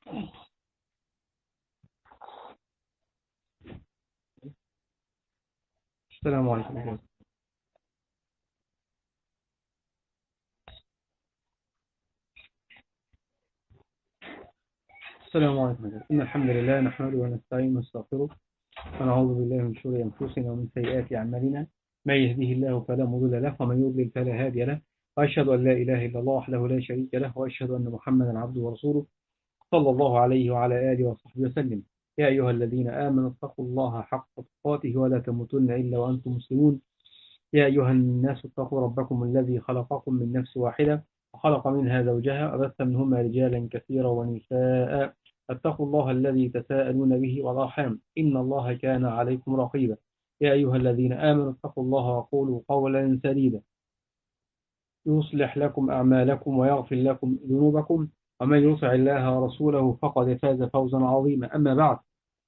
السلام عليكم. السلام عليكم. إن الحمد لله نحمده ونستعينه ونستغفره ونعوذ بالله من شرور أنفسنا ومن سيئات أعمالنا. من يهده الله فلا مضل له ومن يضلل فلا هادي له. وأشهد أن لا إله إلا الله وحده لا شريك له وأشهد أن محمدا عبده ورسوله صلى الله عليه وعلى آله وصحبه وسلم. يا أيها الذين آمنوا اتقوا الله حق تقاته ولا تموتن إلا وأنتم مسلمون. يا أيها الناس اتقوا ربكم الذي خلقكم من نفس واحدة وخلق منها زوجها وبث منهما رجالا كثيرا ونساء. اتقوا الله الذي تساءلون به والأرحام إن الله كان عليكم رقيبا. يا أيها الذين آمنوا اتقوا الله وقولوا قولا سديدا يصلح لكم أعمالكم ويغفر لكم ذنوبكم ومن يطع الله ورسوله فقد فاز فوزا عظيما. أما بعد،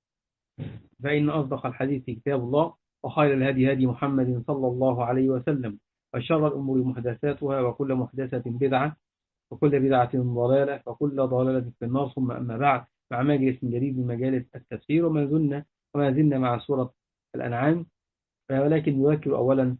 فإن أصدق الحديث كتاب الله وخير الهدي هدي محمد صلى الله عليه وسلم وشر الأمور محدثاتها وكل محدثة بدعة وكل بدعة ضلالة وكل ضلالة في النار. ثم أما بعد، مع مجلس جديد من مجالس التفسير وما زلنا مع سورة الأنعام، ولكن نذكر أولا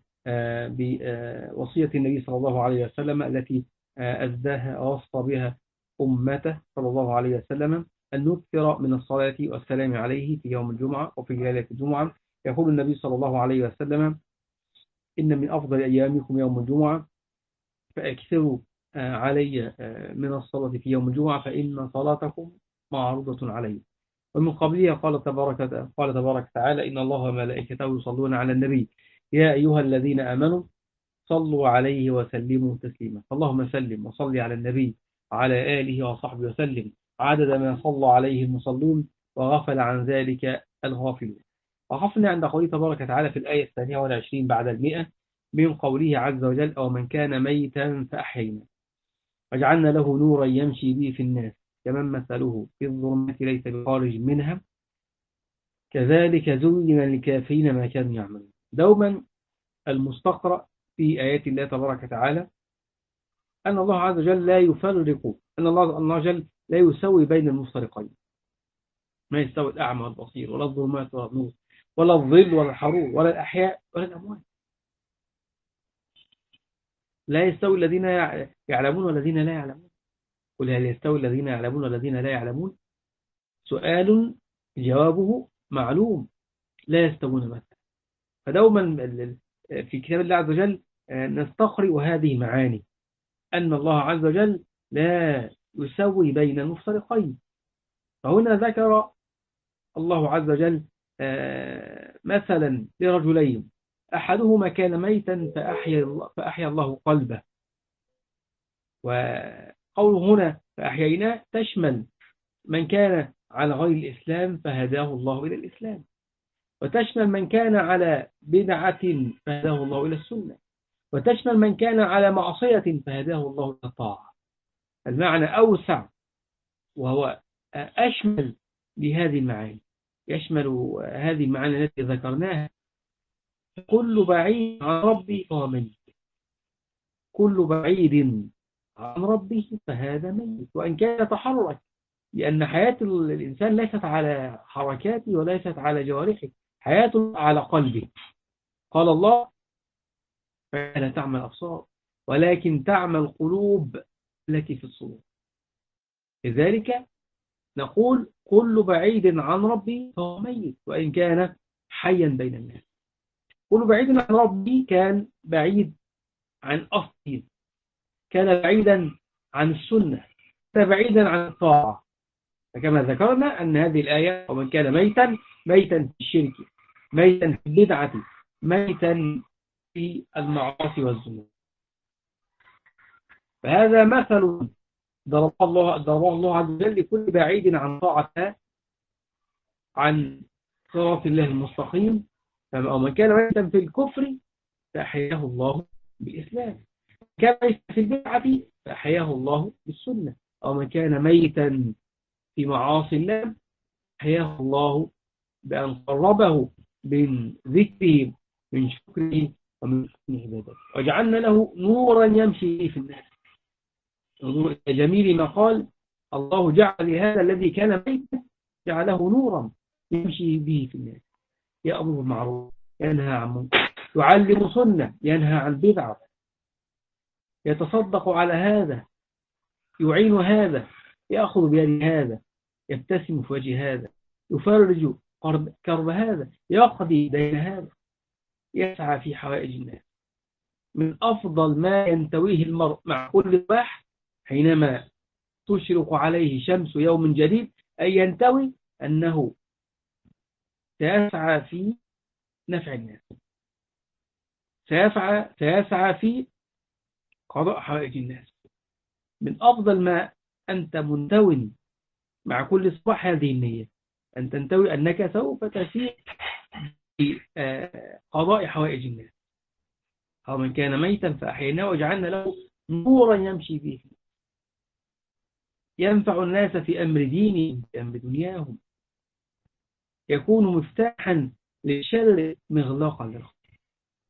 بوصية النبي صلى الله عليه وسلم التي أزداها ووصى بها أمته صلى الله عليه وسلم أن نكثر من الصلاة والسلام عليه في يوم الجمعة وفي ليلة الجمعة. يقول النبي صلى الله عليه وسلم: إن من أفضل أيامكم يوم الجمعة فأكثروا علي من الصلاة في يوم الجمعة فإن صلاتكم معروضة علي. ومن قبلها قال تبارك تعالى: إن الله وملائكته يصلون على النبي يا أيها الذين آمنوا صلوا عليه وسلموا تسليما. اللهم سلم وصل على النبي وعلى آله وصحبه وسلم عدد ما صلى عليه المصلون وغفل عن ذلك الغافلون. وقفنا عند قوله تبارك وتعالى في الآية 22 بعد 100 من قوله عز وجل: أو من كان ميتا فأحيينا وجعلنا له نورا يمشي به في الناس كمن مثله في الظلمات ليس بخارج منها كذلك زين للكافرين ما كانوا يعملون. دوما المستقرأ في آيات الله تبارك وتعالى أن الله عز وجل لا يفرق، أن الله عز وجل لا يسوي بين المفترقين، ما يستوي الأعمى والبصير ولا الظلمات ولا النور ولا الظل ولا الحرور ولا الأحياء ولا الأموات. لا يستوي الذين يعلمون والذين لا يعلمون. قل هل يستوي الذين يعلمون والذين لا يعلمون؟ سؤال جوابه معلوم، لا يستوون مثلا. فدوما في كتاب الله عز وجل نستقرئ هذه المعاني أن الله عز وجل لا يسوي بين المفترقين. فهنا ذكر الله عز وجل مثلا لرجلين أحدهما كان ميتا فأحيا الله قلبه. وقوله هنا فأحييناه تشمل من كان على غير الإسلام فهداه الله إلى الإسلام، وتشمل من كان على بدعة فهداه الله إلى السنة، وتشمل من كان على معصية فهداه الله إلى الطاعة. المعنى أوسع وهو أشمل لهذه المعاني، يشمل هذه المعاني التي ذكرناها. كل بعيد عن ربي فهو ميت، كل بعيد عن ربه فهذا ميت، وإن كان يتحرك، لأن حياة الإنسان ليست على حركاته وليست على جوارحه، حياته على قلبه. قال الله: فلا تعمل أبصار ولكن تعمل قلوب التي في الصدور. لذلك نقول كل بعيد عن ربي فهو ميت وإن كان حيا بين الناس. كل بعيد عن ربي كان بعيد عن أصله، كان بعيدا عن السنة، كان بعيدا عن الطاعة. فكما ذكرنا أن هذه الآية: ومن كان ميتا في الشرك، ميتا في البدعة، ميتا في المعاصي والذنوب. فهذا مثل ضربه الله عز وجل لكل بعيد عن طاعته، عن صراط الله المستقيم. ومن كان ميتا في الكفر فأحياه الله بالإسلام، كان ميتا في البدعة فأحياه الله بالسنة. أو من كان ميتا في معاصي الله أحياه الله بأن قربه من ذكره، من شكره، ومن حسن عبادته، وجعلنا له نورا يمشي في الناس. انظروا إلى جميل ما قال: الله جعل لهذا الذي كان ميتا جعله نورا يمشي به في الناس، يأمر بالمعروف ينهى عن المنكر، يعلم سنة ينهى عن بدعة، يتصدق على هذا، يعين هذا، يأخذ بيد هذا، يبتسم في وجه هذا، يفرج كرب هذا، يقضي دين هذا، يسعى في حوائج الناس. من أفضل ما ينتويه المرء مع كل صباح حينما تشرق عليه شمس يوم جديد أن ينتوي أنه سيسعى في نفع الناس، سيسعى في قضاء حوائج الناس. من أفضل ما أنت منتو مع كل صباح هذه النية، أن تنتوي أنك سوف تسير في قضاء حوائج الناس. أو من كان ميتا فأحييناه وجعلنا له نورا يمشي به ينفع الناس في أمر دينهم في أمر دنياهم، يكون مفتاحا للشر مغلاقا للخير.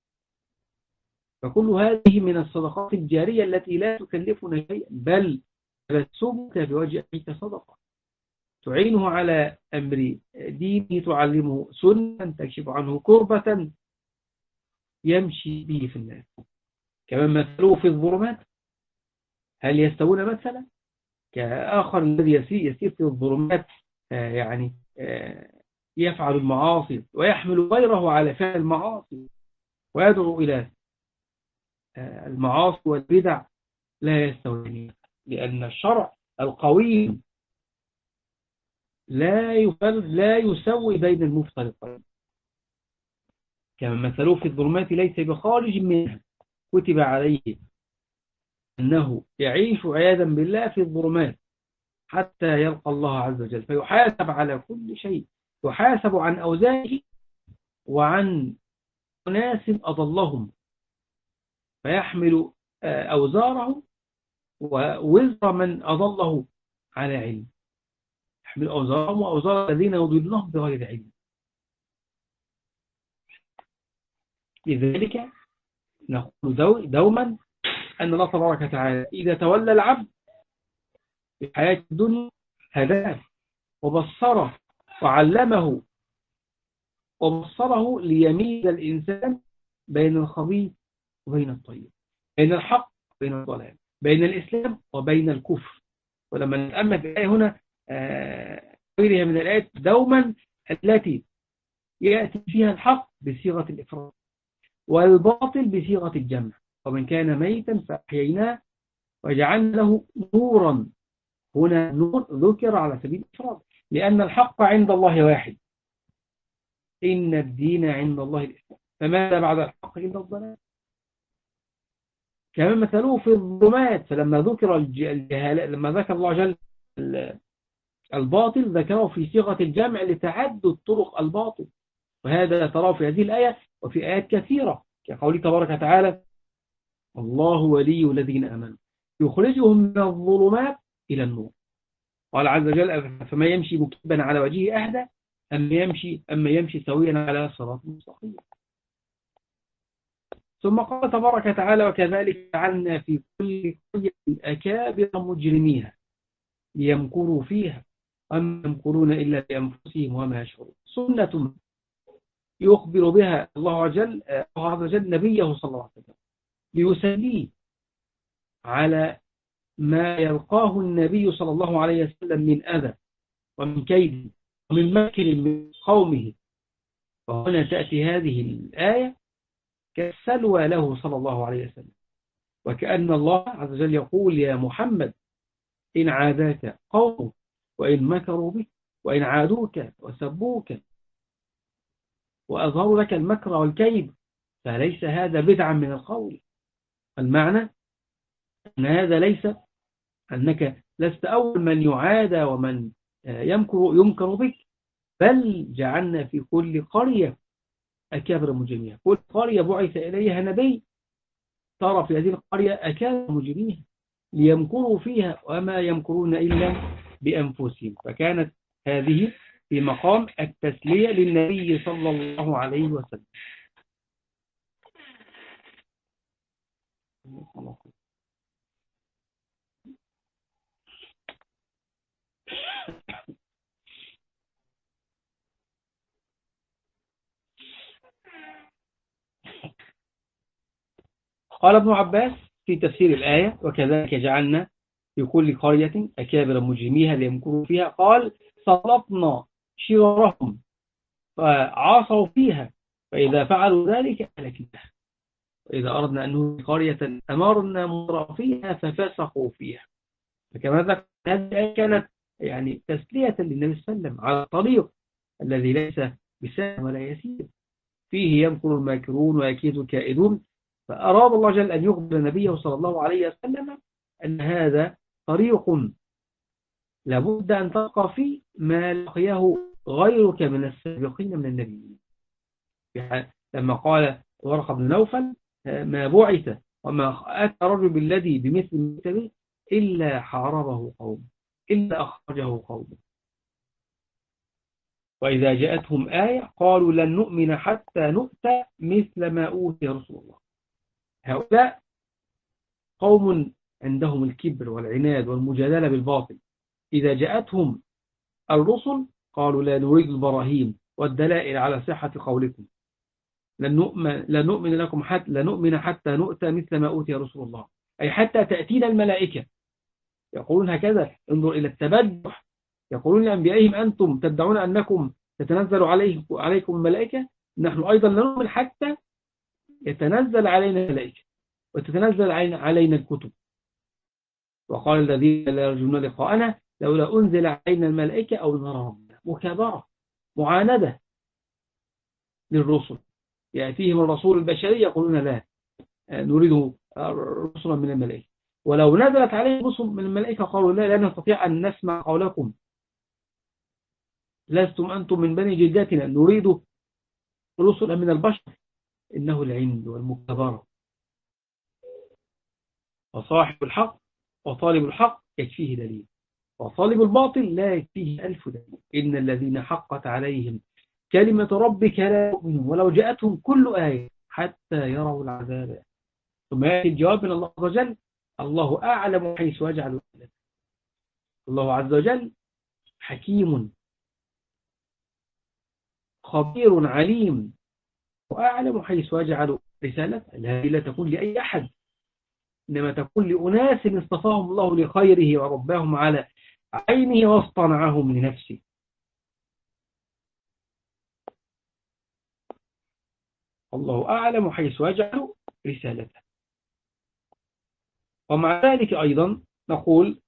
فكل هذه من الصدقات الجارية التي لا تكلفنا شيئا، بل تبسمك بوجه أخيك صدقة تعينه على أمر دينه، تعلمه سنة تكشف عنه كربة يمشي به في الناس. كمان مثله في الظلمات، هل يستوون مثلا؟ كآخر الذي يسير في الظلمات يعني يفعل المعاصي ويحمل غيره على فعل المعاصي ويدعو إلى المعاصي والبدع، لا يستوون، لأن الشرع القوي لا يسوي بين المفترقين. كما مثله في الظلمات ليس بخارج منها، كتب عليه أنه يعيش عياذا بالله في الظلمات حتى يلقى الله عز وجل، فيحاسب على كل شيء، يحاسب عن أوزانه وعن ناس أضلهم، فيحمل أوزاره ووزر من أضله على علم، يحمل أوزارهم وأوزار الذين يضلونهم بغير علم. لذلك نقول دوما أن الله تبارك وتعالى إذا تولى العبد في حياة الدنيا هداه وبصره وعلمه وبصره ليميز الإنسان بين الخبيث وبين الطيب، بين الحق وبين الضلال، بين الإسلام وبين الكفر. ولما نتأمل في الآية هنا غيرها من الآيات دوما التي يأتي فيها الحق بصيغة الإفراد والباطل بصيغة الجمع. ومن كان ميتا فأحييناه وجعلنا له نورا، هنا نور ذكر على سبيل الإفراد لأن الحق عند الله واحد، إن الدين عند الله الإسلام، فماذا بعد الحق إلا الضلال. كما مثلوه في الظلمات، فلما ذكر الجهالة، لما ذكر الله جل الباطل ذكره في صيغة الجمع لتعدد طرق الباطل، وهذا تراه في هذه الآية وفي آيات كثيرة كقوله تبارك وتعالى الله ولي الذين آمنوا يخرجهم من الظلمات إلى النور. قال عز وجل فما يمشي مكبا على وجهه أهدى أما يمشي سويا على صراط مستقيم. ثم قال تبارك وتعالى وكذلك جعلنا في كل قرية أكابر مجرميها ليمكروا فيها وما يمكرون إلا بأنفسهم وما يشعرون. سنة يخبر بها الله عز وجل نبيه صلى الله عليه وسلم ليسليه على ما يلقاه النبي صلى الله عليه وسلم من أذى ومن كيد ومن مكر من قومه. وهنا تأتي هذه الآية كالسلوى له صلى الله عليه وسلم، وكأن الله عز وجل يقول يا محمد إن عاداك قوم وإن مكروا بك وإن عادوك وسبوك وأظهروا لك المكر والكيد فليس هذا بدعا من القول. المعنى أن ليس أنك لست أول من يعادى ومن يمكر بك، بل جعلنا في كل قرية أكابر مجرميها. كل قرية بعث إليها نبي ترى في هذه القرية أكابر مجرميها ليمكروا فيها وما يمكرون إلا بأنفسهم. فكانت هذه في مقام التسلية للنبي صلى الله عليه وسلم. قال ابن عباس في تفسير الآية: وكذلك جعلنا في كل قرية أكابر مجرميها ليمكروا فيها، قال: سلطنا شرارهم فعاصوا فيها، فإذا فعلوا ذلك أهلكناها، وإذا أردنا أن نهلك قرية أمرنا مترفيها ففسقوا فيها. فكما ذكر هذه الآية كانت يعني تسلية للنبي صلى الله عليه وسلم على الطريق الذي ليس بسهل ولا يسير، فيه يمكر الماكرون ويكيد الكائدون. فأراد الله جل أن يخبر نبيه صلى الله عليه وسلم أن هذا طريق لابد أن تلقى فيه ما لقيه غيرك من السابقين من النبيين. لما قال ورقة بن نوفل: ما بعث وما أتى رجل بالذي بمثل مثله إلا حاربه قوم، إلا أخرجه قوم. وإذا جاءتهم آية قالوا لن نؤمن حتى نؤتى مثل ما أوتي رسول الله. هؤلاء قوم عندهم الكبر والعناد والمجادلة بالباطل. إذا جاءتهم الرسل قالوا لا نريد البراهين والدلائل على صحة قولكم، لن نؤمن لكم حتى نؤتى مثل ما أوتي رسول الله، أي حتى تأتينا الملائكة. يقولون هكذا، انظر إلى التبجح. يقولون لأنبيائهم: أنتم تدعون أنكم تتنزل عليكم الملائكة، نحن أيضا لا نؤمن حتى يتنزل علينا الملائكة وتتنزل علينا الكتب. وقال الذين لا يرجون لقاءنا لولا أنزل علينا الملائكة أو نرى ربنا. مكابرة، معاندة للرسل. يأتيهم الرسول البشري يقولون لا نريد رسلا من الملائكة، ولو نزلت عليهم رسل من الملائكة قالوا لا نستطيع أن نسمع قولكم، لستم أنتم من بني جداتنا، نريد رسلا من البشر. إنه العند والمكابرة. وصاحب الحق وطالب الحق يكفيه دليل، وطالب الباطل لا يكفيه ألف دليل. إن الذين حقت عليهم كلمة ربك لا يؤمنون ولو جاءتهم كل آية حتى يروا العذاب. ثم يأتي الجواب من الله عز وجل: الله أعلم حيث يجعل رسالته. الله عز وجل حكيم خبير عليم، وأعلم حيث يجعل رسالته. هذه لا تكون لأي أحد، إنما تكون لأناس اصطفاهم الله لخيره ورباهم على عينه واصطنعهم لنفسه. الله أعلم حيث يجعل رسالته. ومع ذلك أيضا نقول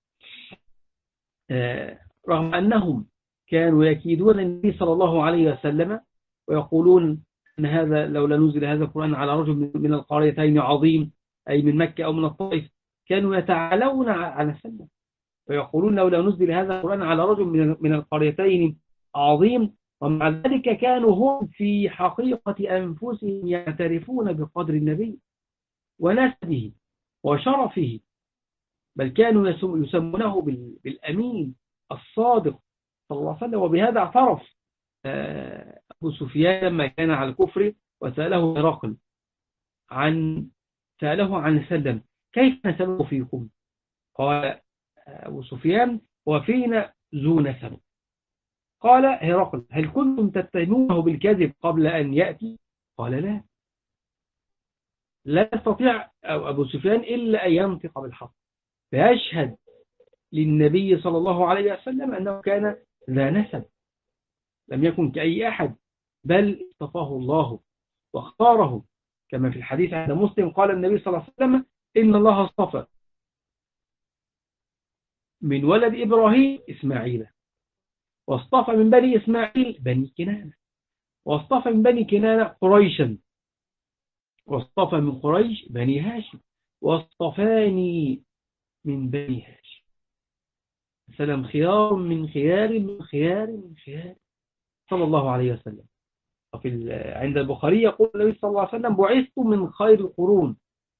رغم أنهم كانوا يكيدون النبي صلى الله عليه وسلم ويقولون أن هذا لولا نزل هذا القرآن على رجل من القريتين عظيم، أي من مكة أو من الطائف، كانوا يتعالون على سلم ويقولون لولا نزل هذا القرآن على رجل من القريتين عظيم. ومع ذلك كانوا هم في حقيقة أنفسهم يعترفون بقدر النبي ونسبه وشرفه، بل كانوا يسمونه بالأمين الصادق صلى الله عليه وسلم. وبهذا اعترف أبو سفيان لما كان على الكفر وسأله هرقل سأله عن سلم: كيف نسبه فيكم؟ قال أبو سفيان: وفينا ذو نسب. قال هرقل: هل كنتم تتهمونه بالكذب قبل أن يأتي؟ قال: لا يستطيع أبو سفيان إلا أن ينطق بالحق، فيشهد للنبي صلى الله عليه وسلم أنه كان ذا نسب، لم يكن كأي أحد، بل اصطفاه الله واختاره. كما في الحديث عند مسلم قال النبي صلى الله عليه وسلم: إن الله اصطفى من ولد إبراهيم إسماعيل، واصطفى من بني إسماعيل بني كنانة، واصطفى من بني كنانة قريشا، واصطفى من قريش بني هاشم، واصطفاني من بني هاشم. سلام خيار من خيار من خيار من خيار صلى الله عليه وسلم. عند البخاري يقول النبي صلى الله عليه وسلم: بعثت من خير القرون.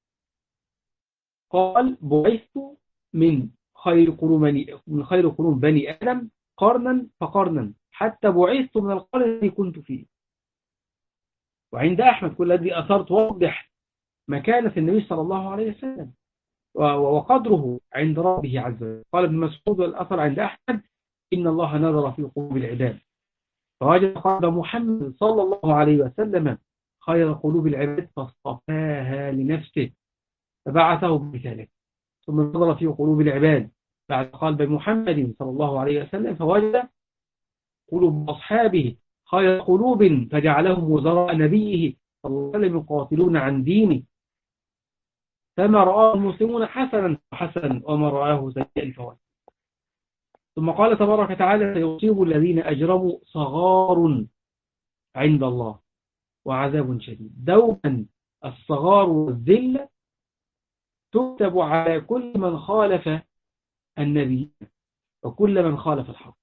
قال: بعثت من خير قرون بني آدم قرنا فقرنا حتى بعثت من القرن الذي كنت فيه. وعند أحمد كل الذي أثرت وضح مكانة النبي صلى الله عليه وسلم وقدره عند ربه عز وجل. قال ابن مسعود والأثر عند أحمد: إن الله نظر في قلوب العباد فوجد قلب محمد صلى الله عليه وسلم خير قلوب العباد فاصطفاها لنفسه فبعثه برسالته ثم نظر في قلوب العباد بعد قلب محمد صلى الله عليه وسلم فوجد قلوب أصحابه خير قلوب فجعلهم وزراء نبيه صلى الله عليه وسلم يقاتلون عن دينه فما رآه المسلمون حسنا وما رآه سيئا فوجد. ثم قال تبارك وتعالى سيصيب الذين أجرموا صغار عند الله وعذاب شديد. دوما الصغار والذلة تكتب على كل من خالف النبي وكل من خالف الحق.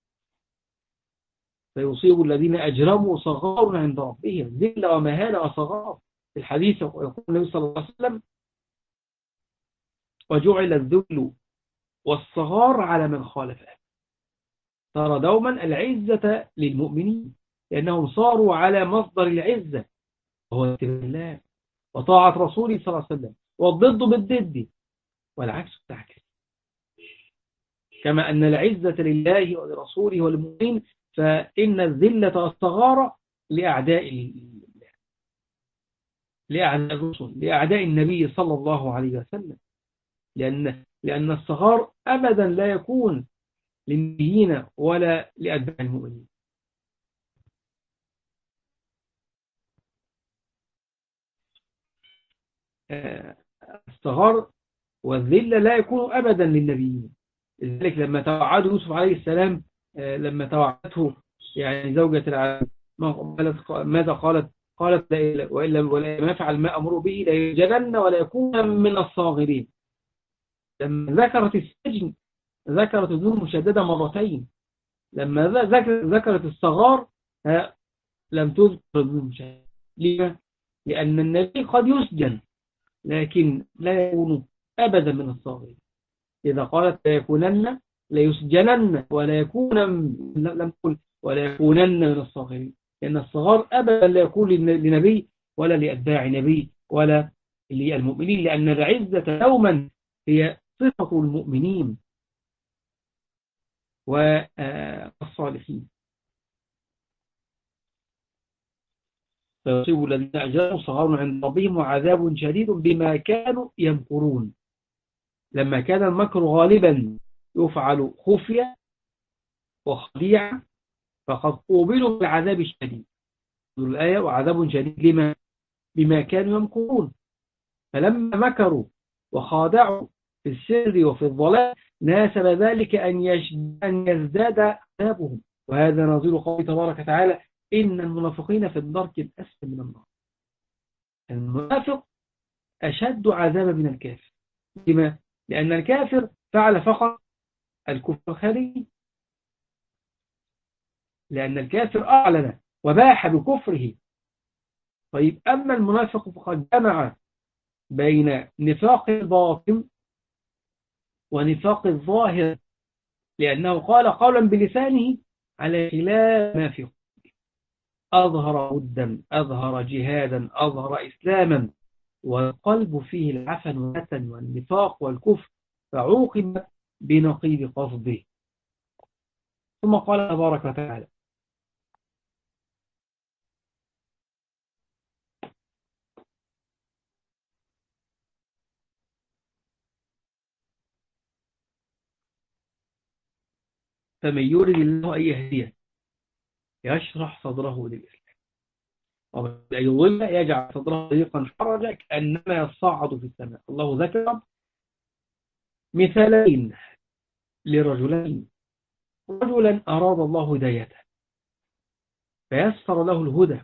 فيصيب الذين أجرموا صغار عند ربهم، ذلة ومهانة وصغار. في الحديث يقول النبي صلى الله عليه وسلم وجعل الذل والصغار على من خالفه. ترى دوما العزة للمؤمنين لأنهم صاروا على مصدر العزة وهو اتباع الله وطاعة رسوله صلى الله عليه وسلم، والضد بالضد والعكس بالعكس. كما أن العزة لله ولرسوله وللمؤمنين فإن الذلة والصغار لأعداء الرسل لأعداء النبي صلى الله عليه وسلم، لأن الصغار أبدا لا يكون للنبيين ولا لأتباع المؤمنين. الصغار والذلة لا يكون أبدا للنبيين. لذلك لما توعده يوسف عليه السلام لما توعدته يعني زوجة العزيز ماذا قالت؟ قالت ولا ما يفعل ما أمر به لا يسجنن ولا يكون من الصاغرين. لما ذكرت السجن ذكرت الذنوب مشددة مرتين. لما ذكرت الصغار لم تذكر الذنوب مشددة. لما؟ لأن النبي قد يسجن لكن لا يكون أبدا من الصاغرين. إذا قالت لا يكونن لا يسجنن ولا يكون لم تقل ولا يكونن من الصاغرين، لأن الصغار أبدا لا يكون لنبي ولا لأتباع نبي ولا للمؤمنين، لأن العزة دوما هي صفة المؤمنين والصالحين. فيصيب الذين أجرموا صغار عند ربهم وعذاب شديد بما كانوا يمكرون. لما كان المكر غالبا يفعل خفية وخديعة فقد قوبلوا بالعذاب الشديد. الآية وعذاب شديد لما بما كانوا يمكرون. فلما مكروا وخادعوا في السر وفي الظلام ناسب ذلك أن يزداد عذابهم. وهذا نظير قوله تبارك وتعالى إن المنافقين في الدرك الأسفل من النار. المنافق أشد عذابا من الكافر. لما؟ لأن الكافر فعل فقط الكفر الخارجي، لأن الكافر أعلن وباح بكفره. طيب أما المنافق فقد جمع بين نفاق الباطن ونفاق الظاهر، لأنه قال قولا بلسانه على خلاف ما في قلبه. أظهر ودا أظهر جهادا أظهر إسلاما والقلب فيه العفن والنفاق والكفر فعوقب بنقيض قصده. ثم قال تبارك وتعالى فمن يرد الله أن يهديه يشرح صدره للإسلام ومن يضل يجعل صدره ضيقا حرجا كأنما يصعد في السماء. الله ذكر مثالين لرجلين. رجلا أراد الله هدايته فيسر له الهدى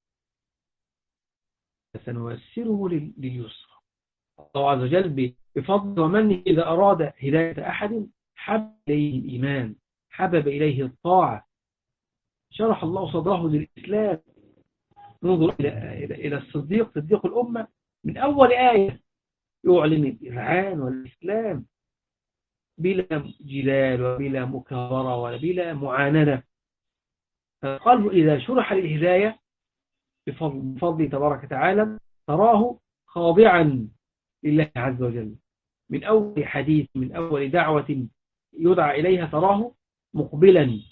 فسنيسره لليسر. الله عز وجل بفضل ومنه إذا أراد هداية أحد حبب إليه الإيمان حبب إليه الطاعة شرح الله صدره للإسلام. ننظر إلى الصديق صديق الأمة من أول آية يعلن الإذعان والإسلام بلا جدال وبلا مكابرة وبلا معاندة. فالقلب إذا شرح للهداية بفضل تبارك وتعالى تراه خاضعا لله عز وجل. من أول حديث من أول دعوة يدعى إليها تراه مقبلا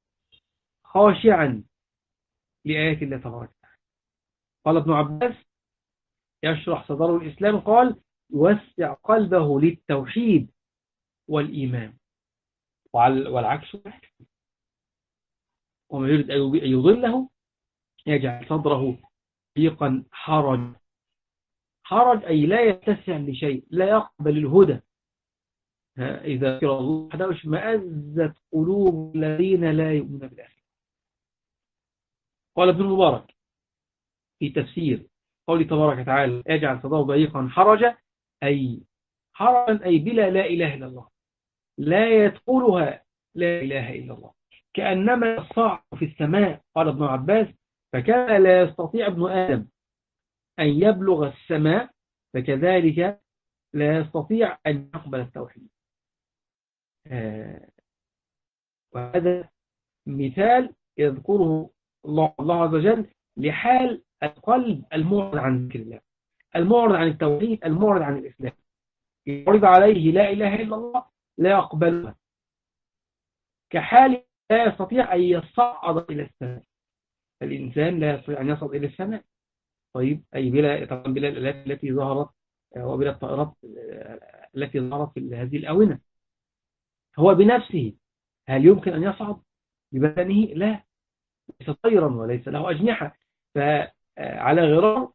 خاشعا لآيات الله تبارك وتعالى. قال ابن عباس يشرح صدر الإسلام قال يوسع قلبه للتوحيد والإيمان، والعكس. ومن يريد أن يضله يجعل صدره ضيقا حرج. حرج أي لا يتسع لشيء، لا يقبل الهدى. إذا ذكر الله وحده اشمأزت قلوب الذين لا يؤمنون بالآخرة. قال ابن المبارك في تفسير قوله تبارك وتعالى يجعل صدره ضيقا حرجا، أي حرجا أي بلا لا إله إلا الله، لا يدخلها لا إله إلا الله، كأنما يصعد في السماء. قال ابن عباس فكان لا يستطيع ابن آدم أن يبلغ السماء، فكذلك لا يستطيع أن يقبل التوحيد. وهذا مثال يذكره الله عز وجل لحال القلب المعرض عن ذكر الله، المعرض عن التوحيد، المعرض عن الإسلام. يعرض عليه لا إله إلا الله لا يقبلها، كحال لا يستطيع أن يصعد إلى السماء. الإنسان لا يستطيع أن يصعد إلى السماء، طيب أي بلا الآلات التي ظهرت وبلا الطائرات التي ظهرت في هذه الآونة. هو بنفسه هل يمكن أن يصعد ببدنه؟ لا، ليس طيرا وليس له أجنحة. فعلى غرار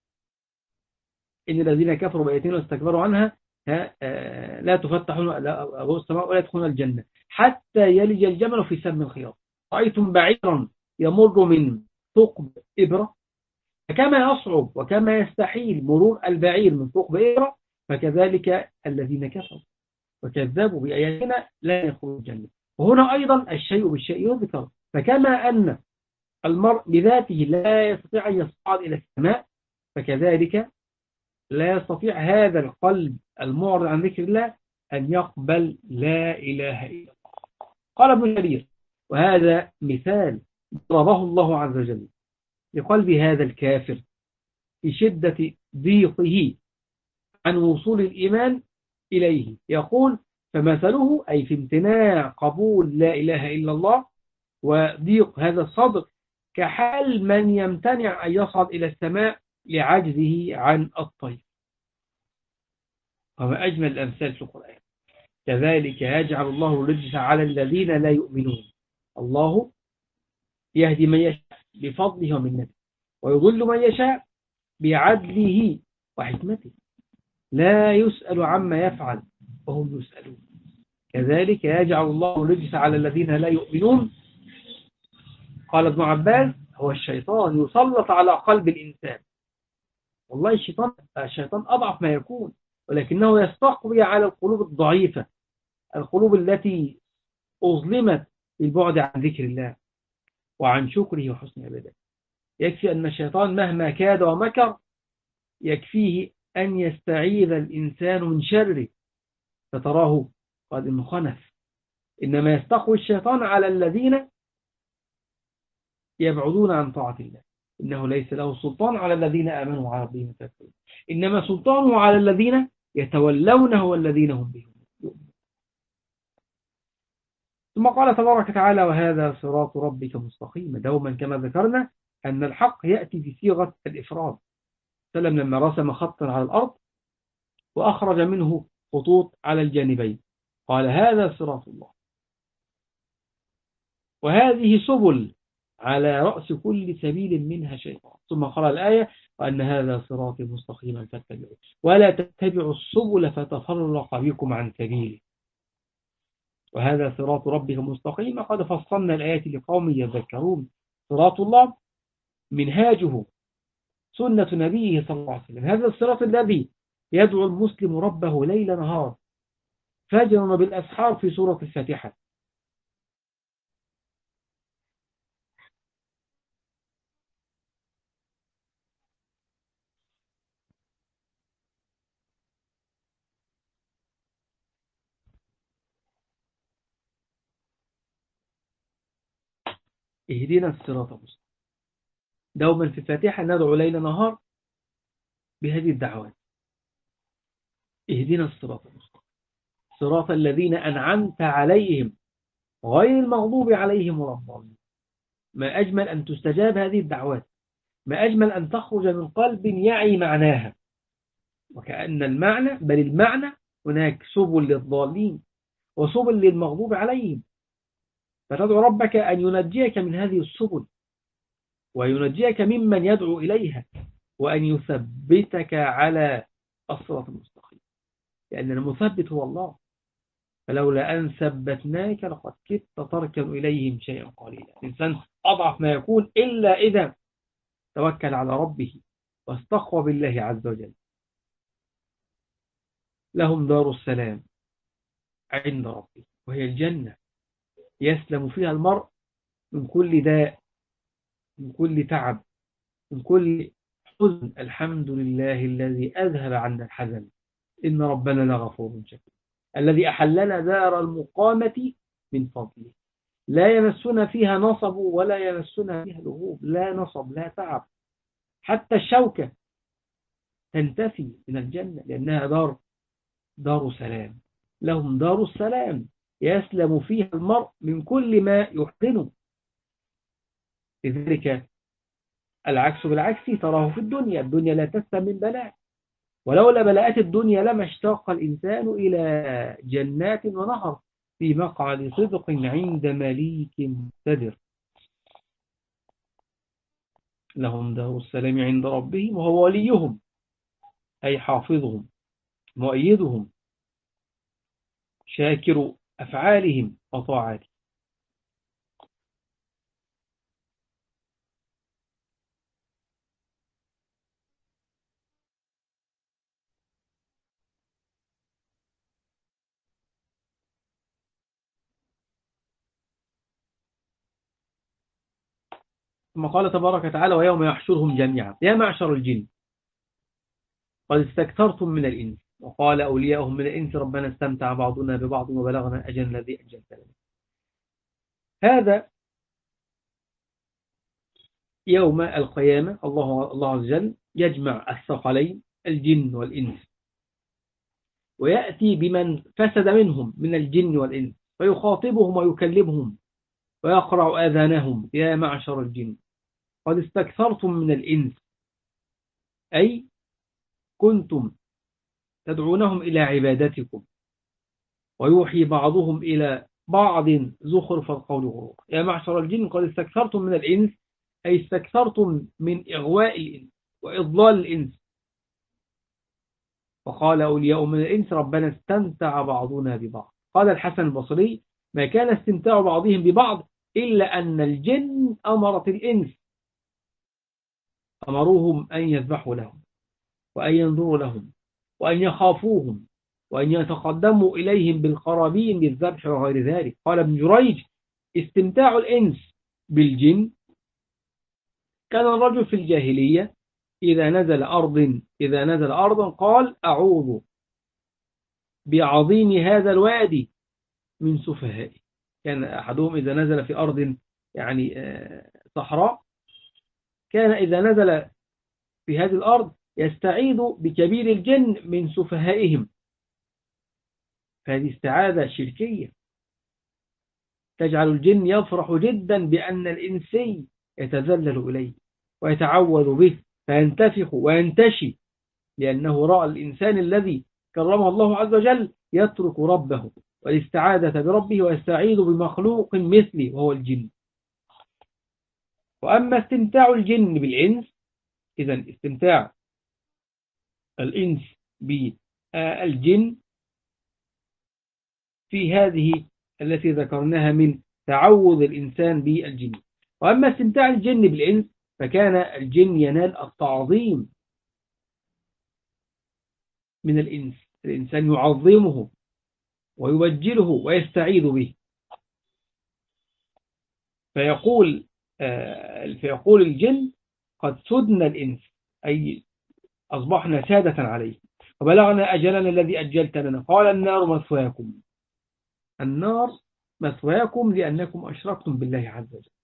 إن الذين كفروا بآياتنا واستكبروا عنها لا تفتح أبواب السماء ولا يدخلون الجنة حتى يلج الجمل في سم الخياط. رأيتم بعيرا يمر من ثقب إبرة، فكما يصعب وكما يستحيل مرور البعير من ثقب إبرة، فكذلك الذين كفروا وكذبوا بآياتنا لا يدخلون الجنة. وهنا أيضا الشيء بالشيء يذكر، فكما أن المرء بذاته لا يستطيع أن يصعد إلى السماء، فكذلك لا يستطيع هذا القلب المعرض عن ذكر الله أن يقبل لا إله إلا الله. قال ابن جرير وهذا مثال ضربه الله عز وجل لقلب هذا الكافر في شدة ضيقه عن وصول الإيمان إليه، يقول فمثله أي في امتناع قبول لا إله إلا الله وضيق هذا الصدر كحال من يمتنع أن يصعد إلى السماء لعجزه عن الطير. وما أجمل الأمثال في القرآن. كذلك يجعل الله الرجس على الذين لا يؤمنون. الله يهدي من يشاء بفضله ومنته، ويضل من يشاء بعدله وحكمته، لا يسأل عما يفعل وهم يسألون. كذلك يجعل الله الرجس على الذين لا يؤمنون. قال ابن عباس هو الشيطان يسلط على قلب الإنسان. والله الشيطان أضعف ما يكون، ولكنه يستقوي على القلوب الضعيفة، القلوب التي أظلمت بالبعد عن ذكر الله وعن شكره وحسن عبادته. يكفي أن الشيطان مهما كاد ومكر يكفيه أن يستعيذ الإنسان من شره فتراه قد انخنف. إنما يستقوي الشيطان على الذين يبعدون عن طاعة الله، إنه ليس له سلطان على الذين آمنوا وعلى ربهم يتوكلون، إنما سلطانه على الذين يتولونه والذين هم به يؤمنون. ثم قال تبارك وتعالى وهذا صراط ربك مستقيما. دوما كما ذكرنا أن الحق يأتي بصيغة الإفراد. سلم لما رسم خطا على الأرض وأخرج منه خطوط على الجانبين قال هذا صراط الله، وهذه سبل على رأس كل سبيل منها شيطان. ثم قرأ الآية وأن هذا صراط مستقيما فاتبعوه ولا تتبعوا السبل فتفرق بكم عن سبيله، وهذا صراط ربك مستقيما. قد فصلنا الآيات لقوم يذكرون. صراط الله منهاجه سنة نبيه صلى الله عليه وسلم، هذا الصراط الذي يدعو المسلم ربه ليل نهار فجرا بالأسحار في سورة الفاتحة. اهدنا الصراط المستقيم. دوما في الفاتحة ندعو ليل نهار بهذه الدعوات. اهدنا الصراط المستقيم صراط الذين أنعمت عليهم غير المغضوب عليهم ولا الضالين. ما أجمل أن تستجاب هذه الدعوات، ما أجمل أن تخرج من قلب يعي معناها. وكأن المعنى، بل المعنى هناك سبل للضالين وسبل للمغضوب عليهم، فتدعو ربك أن ينجيك من هذه السبل وينجيك ممن يدعو إليها، وأن يثبتك على الصراط المستقيم، لأن المثبت هو الله. فلولا أن ثبتناك لقد كدت تركن إليهم شيئا قليلا. الإنسان أضعف ما يكون إلا إذا توكل على ربه واستقوى بالله عز وجل. لهم دار السلام عند ربه، وهي الجنة يسلم فيها المرء من كل داء، من كل تعب، من كل حزن. الحمد لله الذي أذهب عنا الحزن إن ربنا لغفور شكور، الذي أحلنا دار المقامة من فضله، لا يمسنا فيها نصب ولا يمسنا فيها لغوب، لا نصب لا تعب، حتى الشوكة تنتفي من الجنة لأنها دار سلام. لهم دار السلام يسلم فيها المرء من كل ما يحزنه. لذلك العكس بالعكس تراه في الدنيا لا تسلم من بلاء، ولولا بلاءات الدنيا لما اشتاق الإنسان إلى جنات ونهر في مقعد صدق عند مليك مقتدر. لهم دار السلام عند ربهم وهو وليهم، أي حافظهم مؤيدهم شاكر أفعالهم وطاعاتهم. ثم قال تبارك وتعالى ويوم يحشرهم جميعا يا معشر الجن قد استكثرتم من الإنس، وقال أولياؤهم من الإنس ربنا استمتع بعضنا ببعض وبلغنا أجل الذي أجلت لنا. هذا يوم القيامة الله عز وجل يجمع الثقلين الجن والإنس، ويأتي بمن فسد منهم من الجن والإنس فيخاطبهم ويكلمهم ويقرع آذانهم يا معشر الجن قد استكثرتم من الإنس، أي كنتم تدعونهم إلى عبادتكم، ويوحي بعضهم إلى بعض زخرف القول غرور. يا معشر الجن قد استكثرتم من الإنس، أي استكثرتم من إغواء الإنس وإضلال الإنس. وقال أولياء من الإنس ربنا استمتع بعضنا ببعض. قال الحسن البصري ما كان استمتاع بعضهم ببعض إلا أن الجن أمرت الإنس، أمروهم أن يذبحوا لهم وأن ينظروا لهم وأن يخافوهم وأن يتقدموا إليهم بالقرابين بالذبح وغير ذلك. قال ابن جريج استمتاع الإنس بالجن كان الرجل في الجاهلية إذا نزل أرضا قال أعوذ بعظيم هذا الوادي من سفهائه. كان أحدهم إذا نزل في أرض يعني صحراء كان إذا نزل في هذه الأرض يستعيذ بكبير الجن من سفهائهم. فهذه استعاذة شركية تجعل الجن يفرح جدا بأن الإنسي يتذلل إليه ويتعوذ به فينتفخ وينتشي، لأنه رأى الإنسان الذي كرمه الله عز وجل يترك ربه والاستعاذة بربه ويستعيذ بمخلوق مثله وهو الجن. وأما استمتاع الجن بالإنس، إذن استمتاع الإنس بالجن في هذه التي ذكرناها من تعوذ الإنسان بالجن. وأما استمتاع الجن بالإنس فكان الجن ينال التعظيم من الإنس، الإنسان يعظمه ويوجله ويستعيذ به. فيقول الجن قد سدنا الإنس، أي أصبحنا سادة عليه وبلغنا أجلنا الذي أجلت لنا. قال النار مثواكم، النار مثواكم لأنكم أشركتم بالله عز وجل.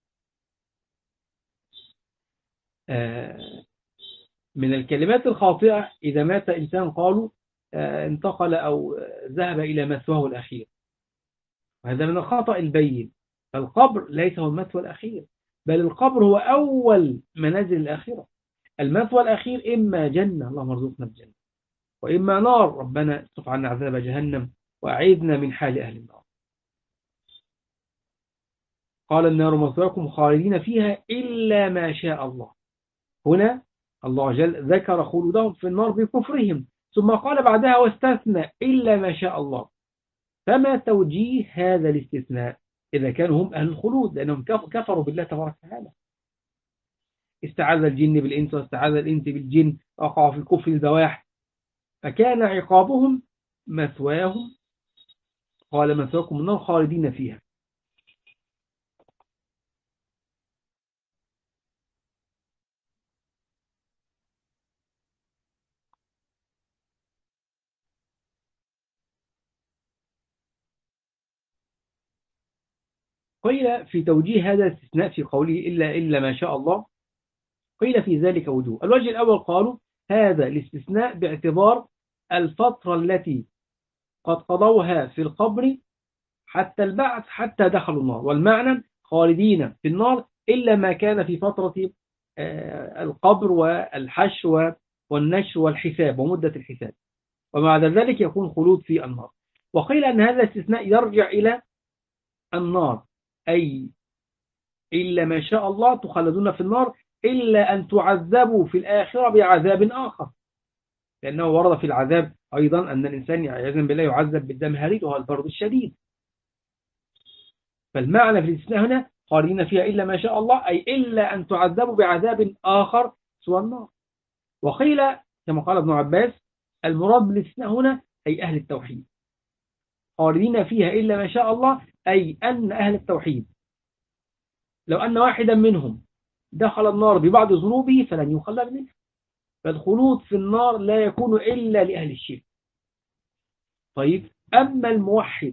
من الكلمات الخاطئة إذا مات إنسان قالوا انتقل أو ذهب إلى مثواه الأخير، وهذا من الخطأ البين. فالقبر ليس هو المثوى الأخير، بل القبر هو أول منازل الآخرة. المثوى الأخير إما جنة، اللهم ارزقنا الجنة، وإما نار، ربنا اصرف عنا عذاب جهنم وأعيذنا من حال أهل النار. قال النار مثواكم خالدين فيها إلا ما شاء الله. هنا الله جل ذكر خلودهم في النار بكفرهم، ثم قال بعدها واستثنى إلا ما شاء الله. فما توجيه هذا الاستثناء إذا كانوا هم أهل الخلود؟ لأنهم كفروا بالله تبارك وتعالى. استعاذ الجن بالإنس واستعاذ الإنس بالجن، وقعوا في كفر البواح، فكان عقابهم مثواهم. قال مثواكم النار خالدين فيها. قيل في توجيه هذا الاستثناء في قوله إلا ما شاء الله، قيل في ذلك وجوه. الوجه الأول قالوا هذا الاستثناء باعتبار الفترة التي قد قضوها في القبر حتى البعث حتى دخلوا النار، والمعنى خالدين في النار إلا ما كان في فترة القبر والحشر والنشر والحساب ومدة الحساب، وبعد ذلك يكون خلود في النار. وقيل أن هذا الاستثناء يرجع إلى النار، أي إلا ما شاء الله تخلدون في النار إلا أن تعذبوا في الآخرة بعذاب آخر، لأنه ورد في العذاب أيضا أن الإنسان يعزم بالله يعذب بالدمهرير وهو البرد الشديد. فالمعنى في الاستثناء هنا خالدين فيها إلا ما شاء الله، أي إلا أن تعذبوا بعذاب آخر سوى النار. وقيل كما قال ابن عباس المراد بالاستثناء هنا أي أهل التوحيد، خالدين فيها إلا ما شاء الله، أي أن أهل التوحيد لو أن واحدا منهم دخل النار ببعض ذنوبه فلن يخلد منه، فالخلود في النار لا يكون إلا لأهل الشرك. طيب، أما الموحد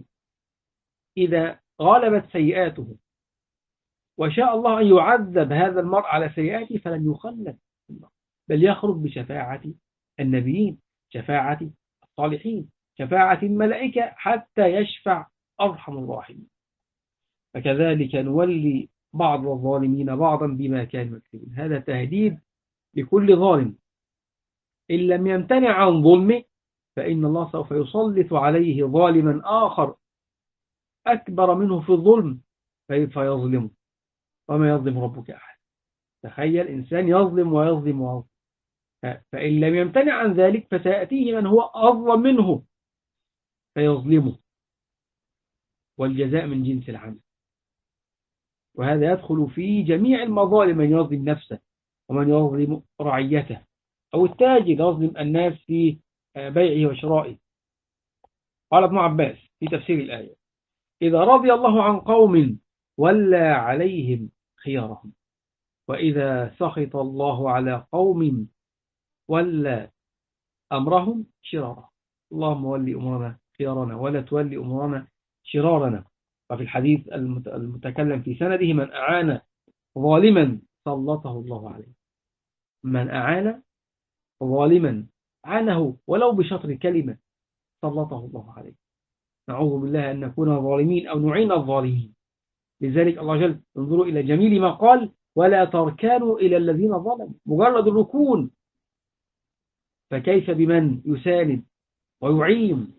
إذا غلبت سيئاته وشاء الله أن يعذب هذا المرء على سيئاته فلن يخلد في النار، بل يخرج بشفاعة النبيين، شفاعة الصالحين، شفاعة الملائكة، حتى يشفع أرحم الراحمين. فكذلك نولي بعض الظالمين بعضا بما كانوا يكسبون. هذا تهديد لكل ظالم، إن لم يمتنع عن ظلمه فإن الله سوف يسلط عليه ظالما آخر أكبر منه في الظلم فيظلمه، وما يظلم ربك أحد. تخيل إنسان يظلم ويظلم ويظلم، فإن لم يمتنع عن ذلك فسيأتيه من هو أظلم منه فيظلمه، والجزاء من جنس العمل. وهذا يدخل في جميع المظالم، من يظلم نفسه ومن يظلم رعيته، أو التاجر يظلم الناس في بيعه وشرائه. قال ابن عباس في تفسير الآية إذا رضي الله عن قوم ولى عليهم خيارهم، وإذا سخط الله على قوم ولى أمرهم شرارا. اللهم ولي أمرنا خيارنا ولا تولي أمرنا شرارنا. وفي الحديث المتكلم في سنده من أعان ظالما سلطه الله عليه. من أعان ظالما عانه ولو بشطر كلمة سلطه الله عليه. نعوذ بالله أن نكون ظالمين أو نعين الظالمين. لذلك الله جل انظروا إلى جميل ما قال ولا تركنوا إلى الذين ظلموا، مجرد الركون، فكيف بمن يساند ويعين،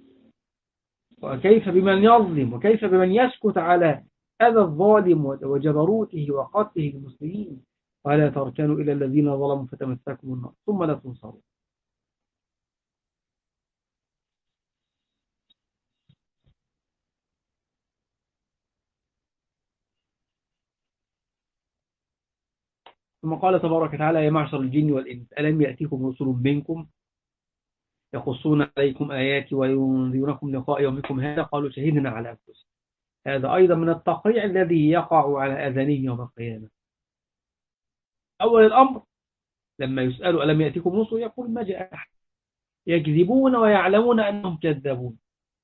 وكيف بمن يظلم، وكيف بمن يسكت على أذى الظالم وجبروته وقتله المسلمين. ولا تركنوا إلى الذين ظلموا فتمسكم النار ثم لا تنصرون. ثم قال تبارك وتعالى يا معشر الجن والإنس ألم يأتيكم رسل منكم يقصون عليكم آياتي وينذرونكم لقاء يومكم هذا قالوا شهدنا على أنفسنا. هذا أيضا من التقريع الذي يقع على أذانهم يوم القيامة. أول الأمر لما يسألوا ألم يأتيكم رسل يقول ما جاء أحد، يكذبون ويعلمون أنهم كذابون.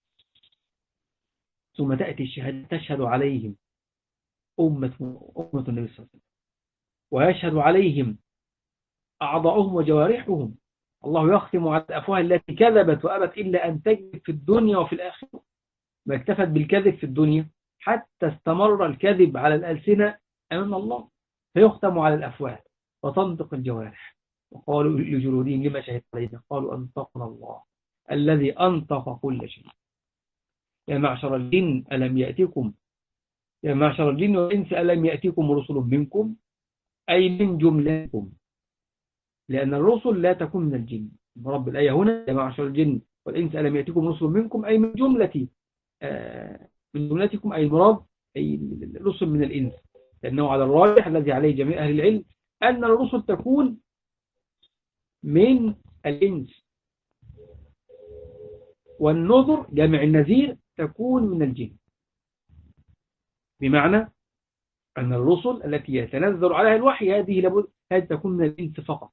ثم تأتي الشهادة تشهد عليهم أمة النبي صلى الله عليه وسلم، ويشهد عليهم أعضاؤهم وجوارحهم. الله يختم على الأفواه التي كذبت وأبت إلا أن تكذب في الدنيا وفي الآخرة. ما اكتفت بالكذب في الدنيا حتى استمر الكذب على الألسنة أمام الله، فيختم على الأفواه وتنطق الجوارح. وقالوا لجلودهم لما شهدت علينا قالوا أنطقنا الله الذي أنطق كل شيء. يا معشر الجن ألم يأتكم يا معشر الجن والإنس ألم يأتكم رسل منكم، أي من جملكم، لأن الرسل لا تكون من الجن. رب الآية هنا يا معشر الجن والإنس ألم يأتكم رسل منكم، أي من جملتكم، أي المراد أي الرسل من الإنس، لأنه على الراجح الذي عليه جميع أهل العلم أن الرسل تكون من الإنس، والنذر جمع النذير تكون من الجن، بمعنى أن الرسل التي يتنزل عليها الوحي هذه تكون من الإنس فقط.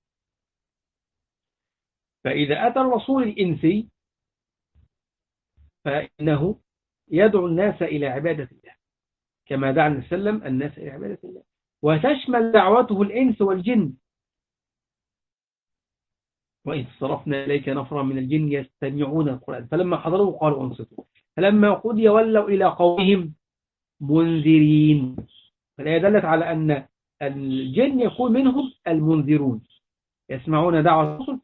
فإذا أتى الرسول الإنسي فإنه يدعو الناس إلى عبادة الله، كما دعا النبي صلى الله عليه وسلم الناس إلى عبادة الله، وتشمل دعوته الإنس والجن. وإذ صرفنا إليك نفرا من الجن يستمعون القرآن فلما حضروه قالوا أنصتوا فلما قضي ولوا إلى قومهم منذرين. فالآية دلت على أن الجن يكون منهم المنذرون، يسمعون دعوة الرسل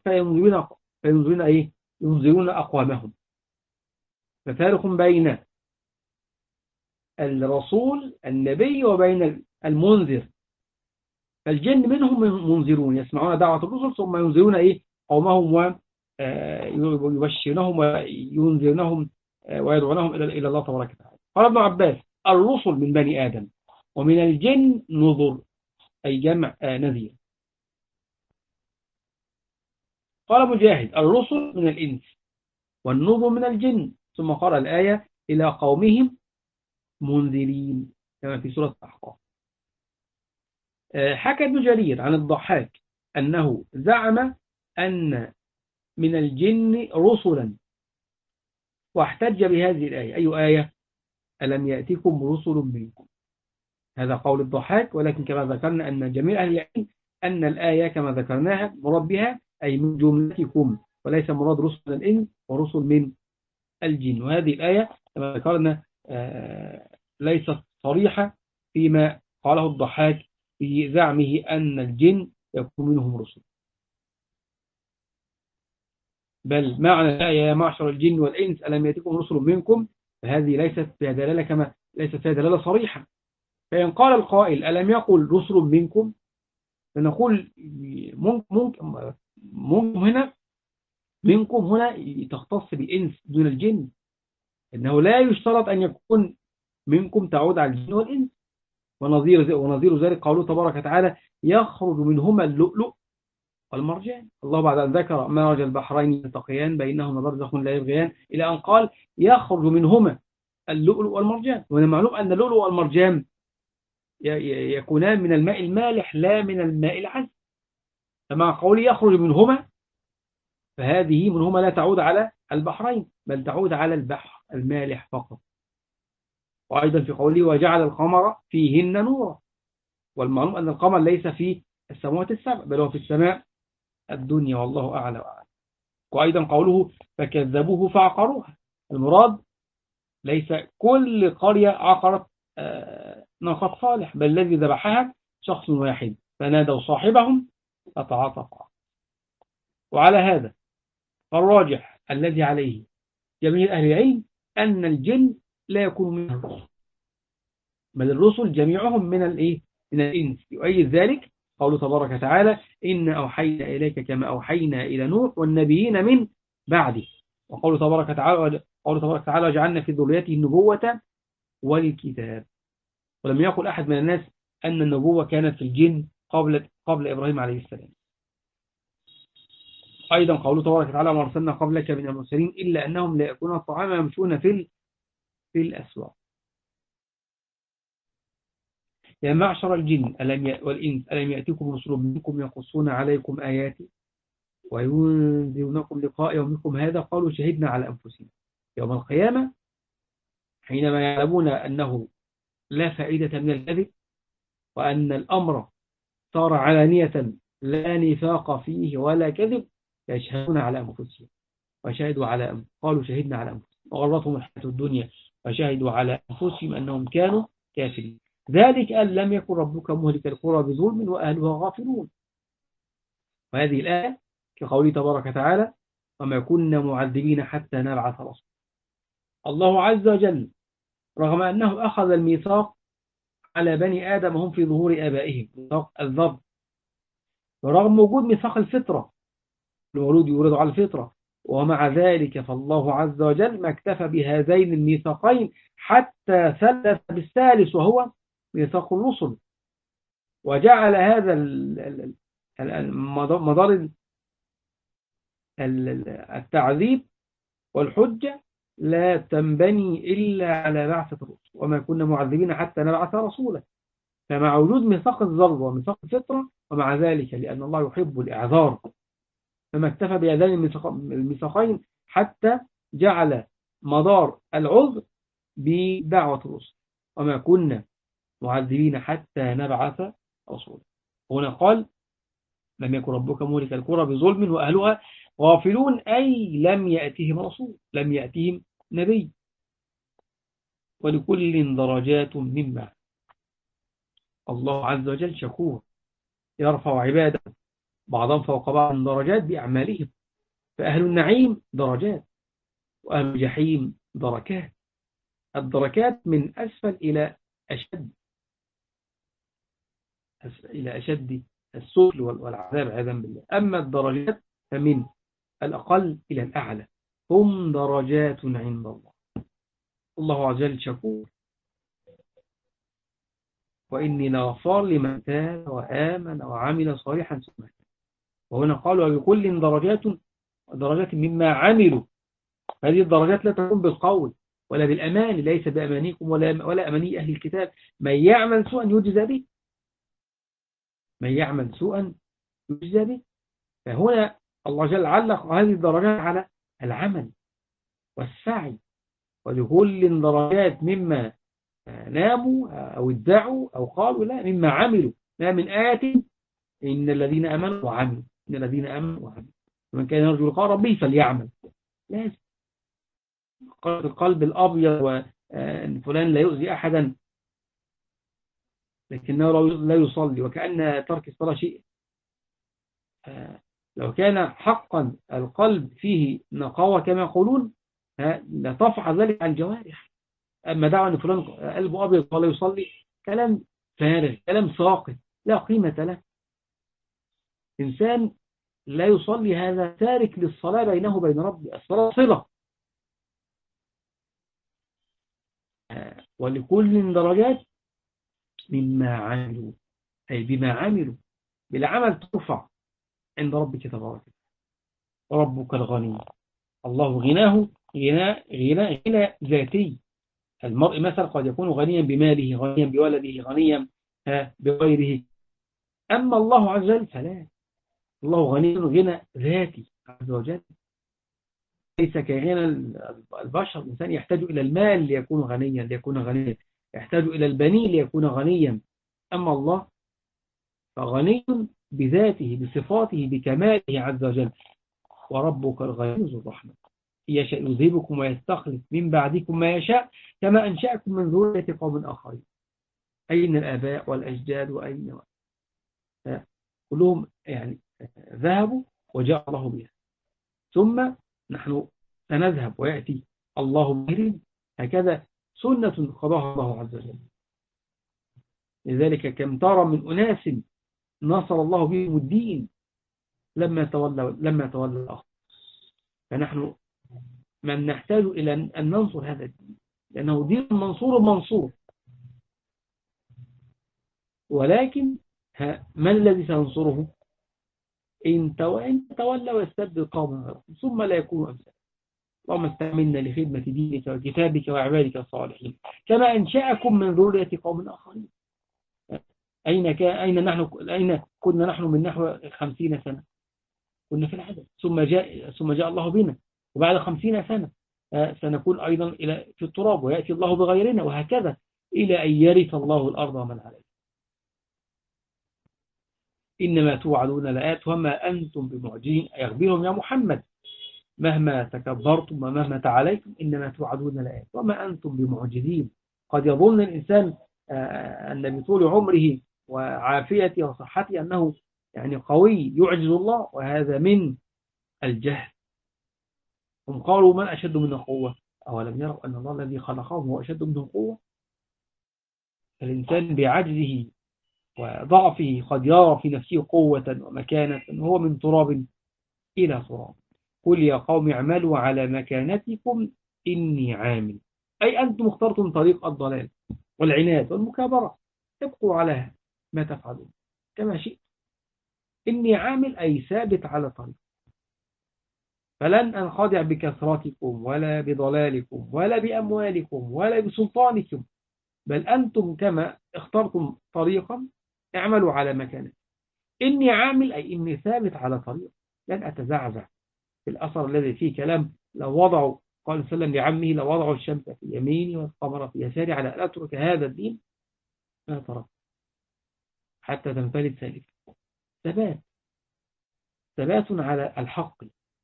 ينذرون أقوامهم. ففارق بين الرسول النبي وبين المنذر. فالجن منهم منذرون يسمعون دعوة الرسل ثم ينذرون قومهم ويبشرونهم وينذرونهم ويدعونهم إلى الله تبارك وتعالى. قال ابن عباس الرسل من بني آدم ومن الجن نذر، أي جمع نذير. قال مجاهد الرسل من الإنس والنذر من الجن، ثم قرأ الآية إلى قومهم منذرين كما في سورة الأحقاف. حكى ابن جرير عن الضحاك أنه زعم أن من الجن رسلا واحتج بهذه الآية. أي آية؟ ألم يأتكم رسل منكم. هذا قول الضحاك، ولكن كما ذكرنا أن جميع أهل العلم أن الآية كما ذكرناها مراد بها أي من جملتكم، وليس مراد رسل من الإنس ورسل من الجن. وهذه الآية كما ذكرنا ليست صريحة فيما قاله الضحاك في زعمه أن الجن يكون منهم رسل، بل معنى الآية يا معشر الجن والإنس ألم يأتكم رسل منكم، فهذه ليست فيها دلالة صريحة. فإن قال القائل ألم يقل رسل منكم، فنقول منكم هنا تختص بالإنس دون الجن، إنه لا يشترط أن يكون منكم تعود على الجن والإنس. ونظير ذلك قوله تبارك وتعالى يخرج منهما اللؤلؤ والمرجان. الله بعد أن ذكر مرج البحرين يلتقيان بينهما برزخ لا يبغيان إلى أن قال يخرج منهما اللؤلؤ والمرجان. ومعلوم أن اللؤلؤ والمرجان يكونان من الماء المالح لا من الماء العذب، فمع قوله يخرج منهما فهذه منهما لا تعود على البحرين بل تعود على البحر المالح فقط. وأيضا في قوله وجعل القمر فيهن نورا، والمعلوم أن القمر ليس في السماوات السبع بل هو في السماء الدنيا والله أعلى وأعلى. وأيضا قوله فكذبوه فعقروها، المراد ليس كل قرية عقرت ناقة صالح، بل الذي ذبحها شخص واحد فنادوا صاحبهم فتعاطف. وعلى هذا فالراجح الذي عليه جميع أهل العلم أن الجن لا يكون من الرسل، بل الرسل جميعهم من الإنس. يؤيد ذلك قوله تبارك وتعالى إن أوحينا إليك كما أوحينا إلى نوح والنبيين من بعده. وقوله تبارك وتعالى وجعلنا في ذريته النبوة والكتاب. ولم يقل أحد من الناس أن النبوة كانت في الجن قبل إبراهيم عليه السلام. أيضا قوله تبارك وتعالى ما أرسلنا قبلك من المرسلين إلا أنهم لا يأكلون الطعام ويمشون في الأسواق. يا معشر الجن والإنس ألم يأتكم رسل منكم يقصون عليكم آياتي وينذرونكم لقاء يومكم هذا قالوا شهدنا على أنفسنا. يوم القيامة حينما يعلمون أنه لا فائدة من الكذب وأن الأمر صار علانية لا نفاق فيه ولا كذب يشهدون على أنفسهم وشهدوا على قالوا شهدنا على أنفسهم وغرتهم الحياة الدنيا وشهدوا على أنفسهم أنهم كانوا كافرين. ذلك أن لم يكن ربك مهلك القرى بظلم وأهلها غافلون. وهذه الآية كقوله تبارك وتعالى وما كنا معذبين حتى نبعث رسولا. الله عز وجل رغم أنه أخذ الميثاق على بني آدم هم في ظهور آبائهم، ميثاق الذر، ورغم وجود ميثاق الفطرة، الولود يولد على الفطرة، ومع ذلك فالله عز وجل ما اكتفى بهذين الميثاقين حتى ثلث بالثالث وهو ميثاق الرسل، وجعل هذا مدار التعذيب والحجة لا تنبني إلا على بعثة الرسل، وما كنا معذبين حتى نبعث رسولا. فمع وجود ميثاق الذر وميثاق الفطرة، ومع ذلك لأن الله يحب الإعذار فما اكتفى بهذين الميثاقين حتى جعل مدار العذر بدعوة الرسل، وما كنا معذبين حتى نبعث رسولا. هنا قال لم يكن ربك مهلك القرى بظلم وأهلها غافلون، أي لم يأتهم رسول، لم يأتهم نبي. ولكل درجات مما، الله عز وجل شكور يرفع عباده بعضهم فوق بعض درجات بأعمالهم، فأهل النعيم درجات وأهل الجحيم دركات، الدركات من أسفل إلى أشد، إلى أشد السفل والعذاب عياذا بالله. أما الدرجات فمن الأقل إلى الأعلى، هم درجات عند الله. الله عز وجل شكور، وإني لغفار لمن تاب وآمن وعمل صالحا ثم اهتدى. وهنا قال ولكل درجات مما عملوا. هذه الدرجات لا تكون بالقول ولا بالأمان، ليس بأمانيكم ولا أماني أهل الكتاب، من يعمل سوءا يجزى به، من يعمل سوءا يجزى به. فهنا الله جل علق هذه الدرجات على العمل والسعي، ولكل درجات مما ناموا أو ادعوا أو قالوا، لا مما عملوا، لا من آيات إن الذين أمنوا وعملوا، إن الذين أمنوا وعملوا، ومن كان يرجو لقاء ربه فليعمل. لازم القلب الأبيض وأن فلان لا يؤذي أحدا لكنه لا يصلي، وكأن ترك الصلاة شيء. لو كان حقا القلب فيه نقاوة كما يقولون لتفعل ذلك عن الجوارح. أما دعوة أن فلان قلبه أبيض ولا يصلي، كلام فارغ، كلام ساقط لا قيمة له. إنسان لا يصلي هذا تارك للصلاة بينه وبين ربه، الصلاة صلة. ولكل درجات مما عملوا، أي بما عملوا، بالعمل ترفع عند ربك تبارك. ربك الغني، الله غناه غنى ذاتي. المرء مثلا قد يكون غنيا بماله، غنيا بولده، غنيا بغيره. أما الله عز وجل فلا، الله غني غنى ذاتي عز وجل، ليس كغنى البشر. الإنسان يحتاج إلى المال ليكون غنيا، يحتاج إلى البنين ليكون غنيا. أما الله فغني بذاته، بصفاته، بكماله عز وجل. وربك الغني ذو الرحمة، يشاء يذهبكم ويستخلف من بعدكم ما يشاء كما أنشأكم من ذرية قوم آخرين. أين الآباء والأجداد وأين كلهم يعني ذهبوا وجاء الله بها، ثم نحن سنذهب ويأتي الله بهم. هكذا سنة قضاها الله عز وجل. لذلك كم ترى من أناس نصر الله بهم الدين لما تولى الآخر. فنحن من نحتاج إلى أن ننصر هذا الدين، لأنه دين منصور. ولكن من الذي سينصره؟ إن تولى ويستبدل قوما غيرهم ثم لا يكونوا أمثالكم. اللهم استعملنا لخدمة دينك وكتابك وعبادك الصالحين كما أنشأكم من ذرية قوم آخرين. أين كنا نحن من نحو 50 سنة كنا في العدد، ثم جاء الله بنا، وبعد 50 سنة سنكون أيضا في التراب ويأتي الله بغيرنا، وهكذا إلى أن يرث الله الأرض ومن عليها. إنما توعدون لآت وما أنتم بمعجزين. يخبرهم يا محمد مهما تكبرتم ومهما تعاليتم إنما توعدون لآت وما أنتم بمعجزين. قد يظن الإنسان أن بطول عمره وعافيته وصحته أنه يعني قوي يعجز الله، وهذا من الجهل هم قالوا من أشد منا قوة، أولم يروا أن الله الذي خلقهم هو أشد منهم قوة. الإنسان بعجزه وضعفه قد يرى في نفسه قوة ومكانة وهو من تراب إلى تراب. قل يا قوم اعملوا على مكانتكم إني عامل، أي أنتم اخترتم طريق الضلال والعناد والمكابرة، ابقوا على ما تفعلون كما شئت. إني عامل أي ثابت على طريق، فلن أنخدع بكثرتكم ولا بضلالكم ولا بأموالكم ولا بسلطانكم، بل أنتم كما اخترتم طريقا اعملوا على مكانه. إني عامل أي إني ثابت على طريق، لن أتزعزع. في الأثر الذي فيه كلام، لو وضعوا، قال صلى الله عليه وسلم لعمه، لو وضعوا الشمس في يميني والقمر في يساري على أن أترك هذا الدين ما ترك حتى تنفلت سالك. ثبات، ثبات على الحق.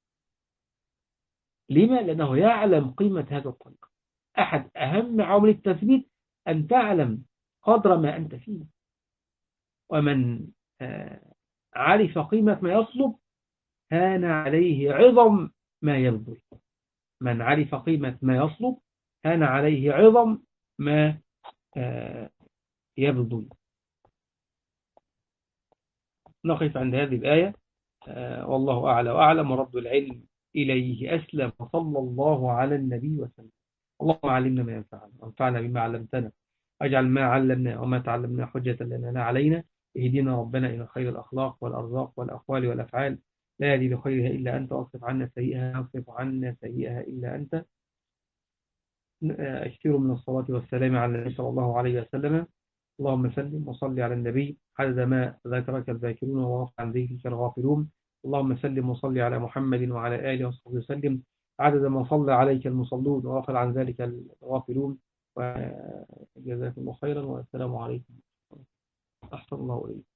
لما؟ لأنه يعلم قيمة هذا الطريق. أحد أهم عوامل التثبيت أن تعلم قدر ما أنت فيه. ومن عرف قيمة ما يطلب هان عليه عظم ما يبذل. من عرف قيمة ما يطلب هان عليه عظم ما يبذل. نقف عند هذه الآية. والله أعلى وأعلم، ورد العلم إليه أسلم، وصلى الله على النبي وسلم. اللهم علمنا ما ينفعنا وانفعنا بما علمتنا، اجعل ما علمنا وما تعلمنا حجة لنا لا علينا. اهدنا ربنا إلى خير الأخلاق والأرزاق والأقوال والأفعال، لا يهدي لخيرها إلا أنت، واصرف عنا سيئها، واصرف عنا سيئها إلا أنت. أشتر من الصلاة والسلام على النبي صلى الله عليه وسلم. اللهم سلم وصل على النبي عدد ما ذكرك الذاكرون وغفر عن ذكرك الغافلون. اللهم سلم وصل على محمد وعلى آله وصحبه وسلم عدد ما صلى عليك المصلون وغفر عن ذلك الغافلون. وجزاكم الله خيرا، والسلام عليكم. أحسن الله إليكم.